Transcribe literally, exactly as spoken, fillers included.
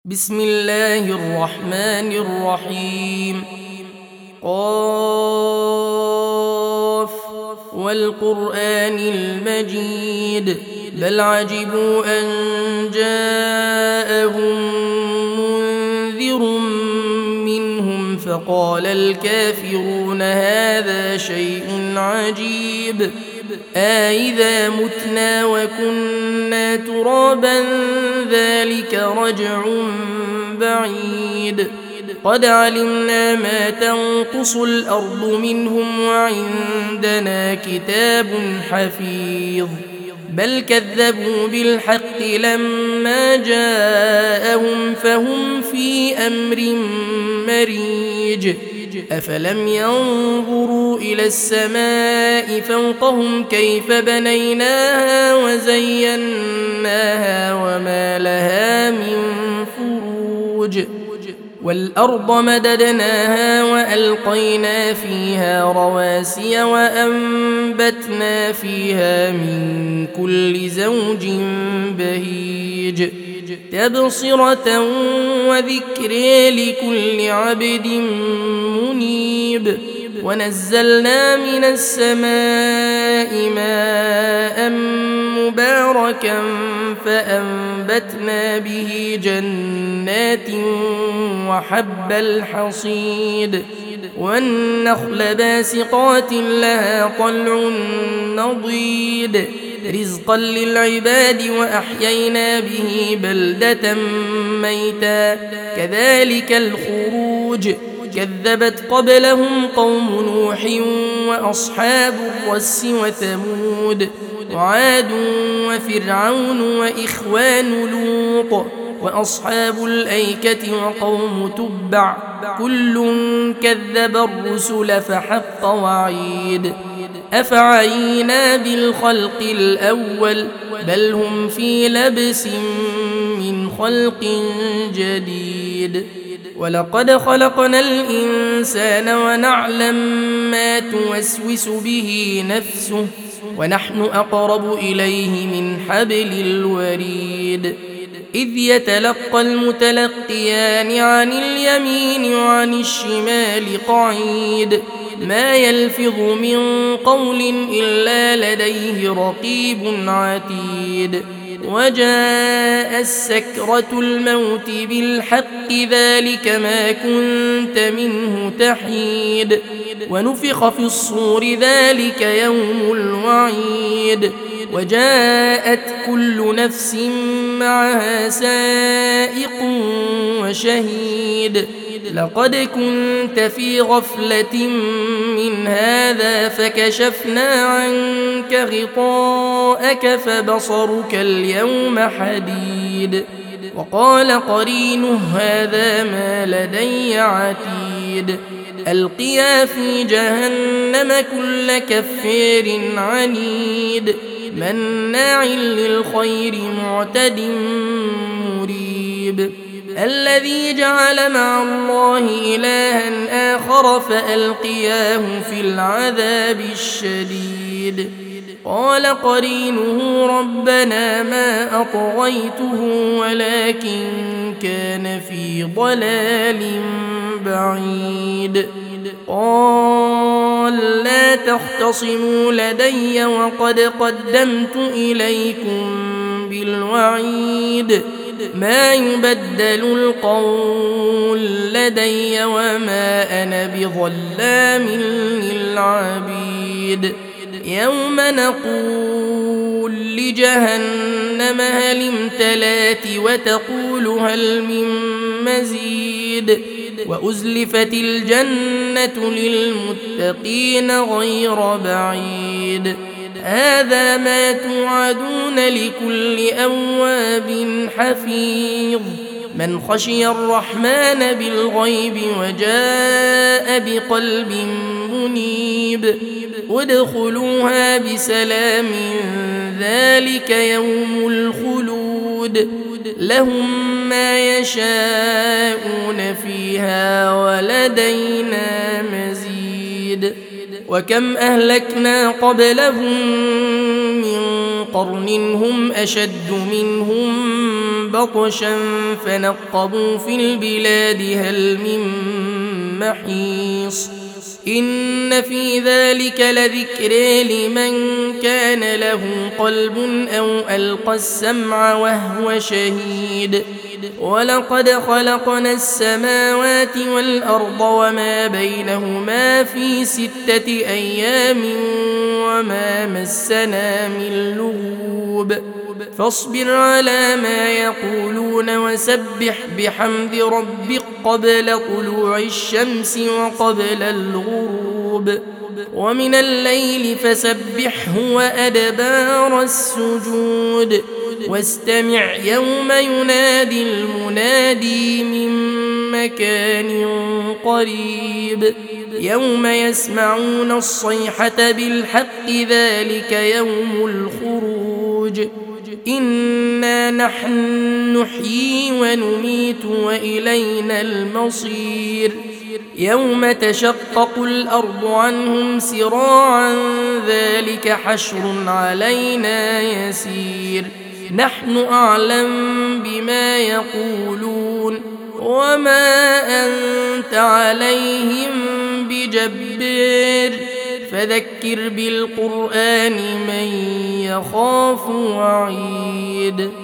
بسم الله الرحمن الرحيم. قاف والقرآن المجيد بل عجبوا أن جاءهم منذر منهم فقال الكافرون هذا شيء عجيب أإذا متنا وكنا ترابا ذلك رجع بعيد قد علمنا ما تنقص الأرض منهم وعندنا كتاب حفيظ بل كذبوا بالحق لما جاءهم فهم في أمر مريج أفلم ينظروا إلى السماء فوقهم كيف بنيناها وزيناها وما لها من فروج والأرض مددناها وألقينا فيها رواسي وأنبتنا فيها من كل زوج بهيج تبصرة وذكر لكل عبد منيب ونزلنا من السماء ماء مباركا فأنبتنا به جنات وحب الحصيد والنخل باسقات لها طلع نضيد رزقا للعباد وأحيينا به بلدة ميتا كذلك الخروج كذبت قبلهم قوم نوح وأصحاب الرس وثمود وعاد وفرعون وإخوان لوط وأصحاب الأيكة وقوم تبع كل كذب الرسل فحق وعيد أفعينا بالخلق الأول بل هم في لبس من خلق جديد ولقد خلقنا الإنسان ونعلم ما توسوس به نفسه ونحن أقرب إليه من حبل الوريد إذ يتلقى المتلقيان عن اليمين وعن الشمال قعيد ما يلفظ من قول إلا لديه رقيب عتيد وجاء السكرة الموت بالحق ذلك ما كنت منه تحيد ونفخ في الصور ذلك يوم الوعيد وجاءت كل نفس معها سائق وشهيد لقد كنت في غفلة من هذا فكشفنا عنك غطاءك فبصرك اليوم حديد وقال قرينه هذا ما لدي عتيد ألقيا في جهنم كل كفار عنيد مناع للخير معتد مريب الذي جعل مع الله إلها آخر فألقياه في العذاب الشديد قال قرينه ربنا ما أطغيته ولكن كان في ضلال بعيد قال لا تختصموا لدي وقد قدمت إليكم بالوعيد ما يبدل القول لدي وما أنا بظلام للعبيد يوم نقول لجهنم هل امتلات وتقول هل من مزيد وأزلفت الجنة للمتقين غير بعيد هذا ما توعدون لكل أواب حفيظ من خشي الرحمن بالغيب وجاء بقلب منيب ادخلوها بسلام ذلك يوم الخلود لهم ما يشاءون فيها ولدينا مزيد وكم أهلكنا قبلهم من قرن هم أشد منهم بطشا فنقبوا في البلاد هل من محيص إن في ذلك لذكر لمن كان له قلب أو ألقى السمع وهو شهيد ولقد خلقنا السماوات والأرض وما بينهما في ستة أيام وما مسنا من لغوب فاصبر على ما يقولون وسبح بحمد ربك قبل طلوع الشمس وقبل الغروب ومن الليل فسبحه وأدبار السجود واستمع يوم ينادي المنادي من مكان قريب يوم يسمعون الصيحة بالحق ذلك يوم الخروج إنا نحن نحيي ونميت وإلينا المصير يوم تشقق الأرض عنهم سراعا ذلك حشر علينا يسير نحن أعلم بما يقولون وما أنت عليهم بجبار فذكر بالقرآن من يخاف وعيد